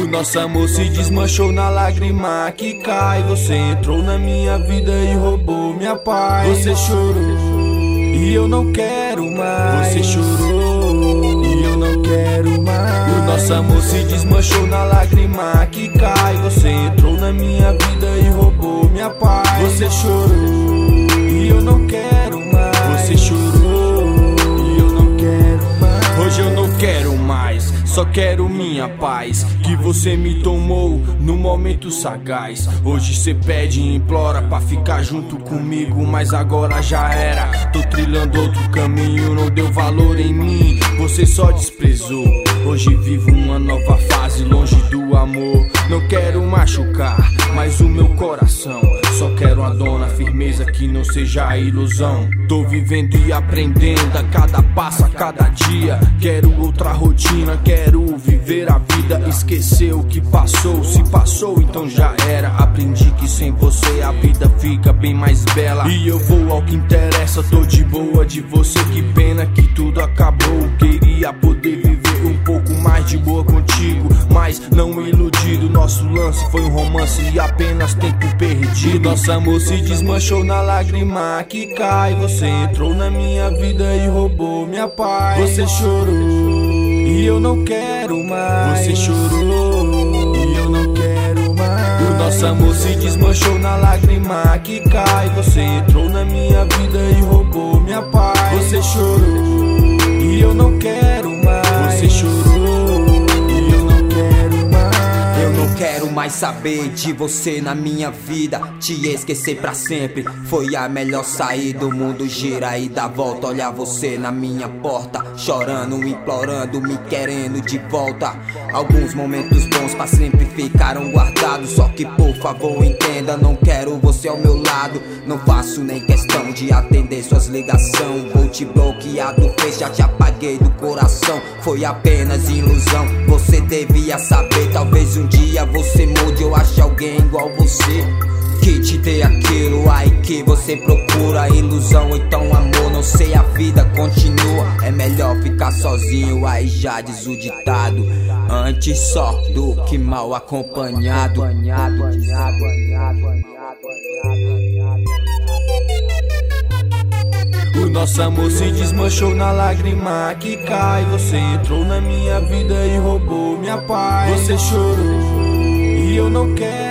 nosso amor se desmanchou na lágrima que cai. Você entrou na minha vida e roubou minha paz. Você chorou e eu não quero mais. Você chorou e eu não quero mais. O nosso amor se desmanchou na lágrima que cai. Você entrou na minha vida e roubou minha paz. Você chorou e eu não quero mais. Você chorou e eu não quero mais. Hoje eu não quero mais, só quero minha paz, que você me tomou no momento sagaz. Hoje cê pede e implora pra ficar junto comigo, mas agora já era. Tô trilhando outro caminho, não deu valor em mim, você só desprezou. Hoje vivo uma nova fase, longe do amor. Não quero machucar mais o meu coração, só quero a dona firmeza que não seja ilusão. Tô vivendo e aprendendo a cada passo, a cada dia. Quero outra rotina, quero viver a vida, esquecer o que passou. Se passou, então já era. Aprendi que sem você a vida fica bem mais bela. E eu vou ao que interessa, tô de boa de você. Que pena que tudo acabou. Queria poder viver um pouco mais de boa contigo, mas não iludido. Nosso lance foi um romance e apenas tempo perdido. Nosso amor se desmanchou na lágrima que cai. Você entrou na minha vida e roubou minha paz. Você chorou e eu não quero mais. Você chorou e eu não quero mais. O nosso amor se desmanchou na lágrima que cai. Você entrou na minha vida e roubou minha paz. Você chorou e eu não quero mais. Você chorou e eu não quero mais. Eu não quero mais saber de você na minha vida. Te esquecer pra sempre foi a melhor saída. O mundo gira e dá volta. Olha você na minha porta, chorando, implorando, me querendo de volta. Alguns momentos bons pra sempre ficaram guardados. Só que por favor entenda, não quero você ao meu lado. Não faço nem questão de atender suas ligações. Vou te bloquear do Face, já te apaguei do coração. Foi apenas ilusão, você devia saber. Talvez um dia você mude, eu ache alguém igual você, que te dê aquilo aí que você procura. Ilusão, então amor, não sei, a vida continua. É melhor ficar sozinho, aí já diz o ditado. Antes só do que mal acompanhado. O nosso amor se desmanchou na lágrima que cai. Você entrou na minha vida e roubou minha paz. Você chorou e eu não quero